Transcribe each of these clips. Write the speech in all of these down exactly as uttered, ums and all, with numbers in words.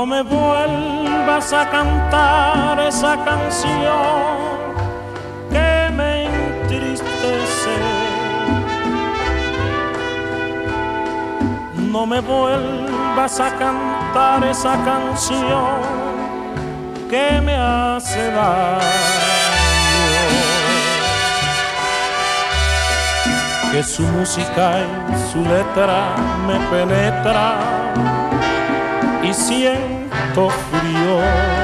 No me vuelvas a cantar esa canción que me entristece. No me vuelvas a cantar esa canción que me hace daño. Que su música y su letra me penetra y siento frío,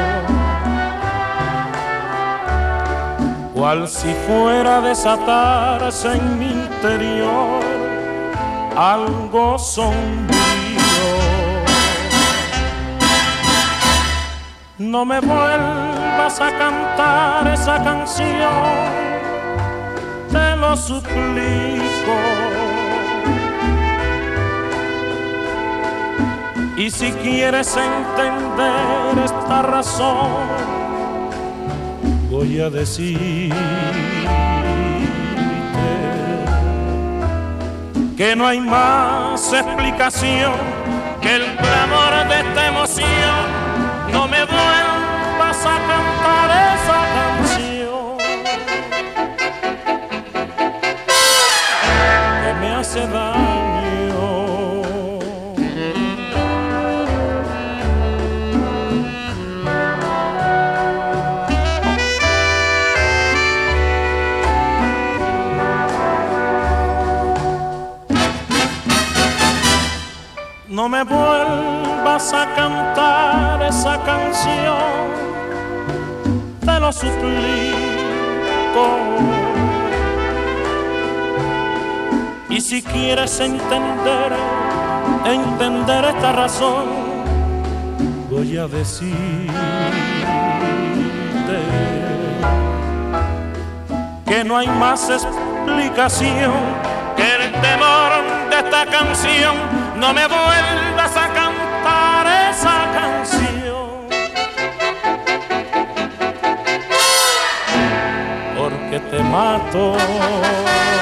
cual si fuera a desatarse en mi interior algo sombrío. No me vuelvas a cantar esa canción, te lo suplico. Y si quieres entender esta razón, voy a decirte que no hay más explicación que el clamor de esta emoción. No me vuelvas a cantar esa canción que me hace daño. No me vuelvas a cantar esa canción, te lo suplico. Y si quieres entender, entender esta razón, voy a decirte que no hay más explicación que el temor de esta canción. No me vuelvas a cantar esa canción, porque te mato.